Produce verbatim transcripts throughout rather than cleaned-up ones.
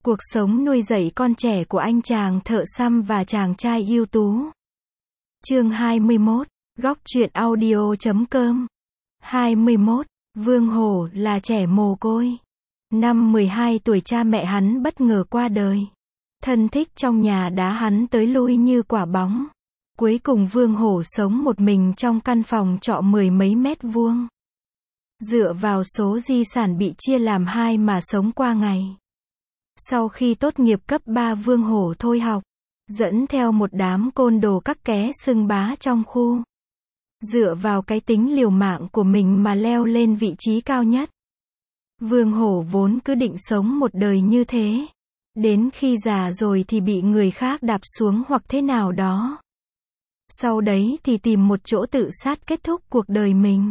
Cuộc sống nuôi dạy con trẻ của anh chàng thợ xăm và chàng trai ưu tú. Chương hai mươi mốt, góc truyện audio chấm com. hai mươi mốt, Vương Hổ là trẻ mồ côi. Năm mười hai tuổi cha mẹ hắn bất ngờ qua đời. Thân thích trong nhà đá hắn tới lui như quả bóng. Cuối cùng Vương Hổ sống một mình trong căn phòng trọ mười mấy mét vuông. Dựa vào số di sản bị chia làm hai mà sống qua ngày. Sau khi tốt nghiệp cấp ba Vương Hổ thôi học, dẫn theo một đám côn đồ các ké xưng bá trong khu. Dựa vào cái tính liều mạng của mình mà leo lên vị trí cao nhất. Vương Hổ vốn cứ định sống một đời như thế. Đến khi già rồi thì bị người khác đạp xuống hoặc thế nào đó. Sau đấy thì tìm một chỗ tự sát kết thúc cuộc đời mình.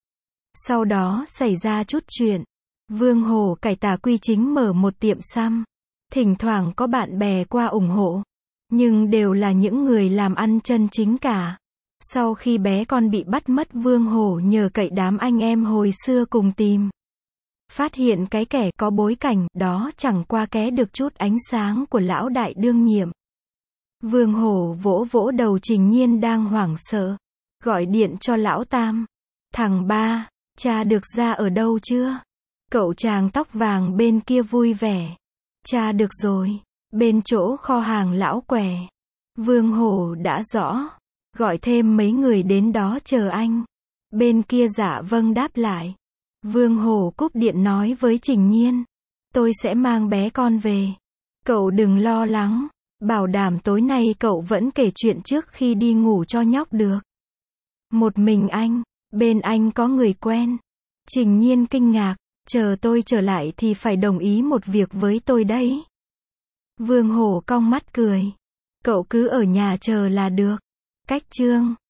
Sau đó xảy ra chút chuyện. Vương Hổ cải tà quy chính mở một tiệm xăm. Thỉnh thoảng có bạn bè qua ủng hộ. Nhưng đều là những người làm ăn chân chính cả. Sau khi bé con bị bắt mất Vương Hổ nhờ cậy đám anh em hồi xưa cùng tìm. Phát hiện cái kẻ có bối cảnh đó chẳng qua ké được chút ánh sáng của lão đại đương nhiệm. Vương Hổ vỗ vỗ đầu Trình Nhiên đang hoảng sợ. Gọi điện cho lão Tam. Thằng ba, cha được ra ở đâu chưa? Cậu chàng tóc vàng bên kia vui vẻ. Cha được rồi. Bên chỗ kho hàng lão què. Vương Hổ đã rõ. Gọi thêm mấy người đến đó chờ anh. Bên kia dạ vâng đáp lại. Vương Hổ cúp điện nói với Trình Nhiên. Tôi sẽ mang bé con về. Cậu đừng lo lắng. Bảo đảm tối nay cậu vẫn kể chuyện trước khi đi ngủ cho nhóc được. Một mình anh. Bên anh có người quen. Trình Nhiên kinh ngạc. Chờ tôi trở lại thì phải đồng ý một việc với tôi đấy. Vương Hổ cong mắt cười. Cậu cứ ở nhà chờ là được. Cách chương.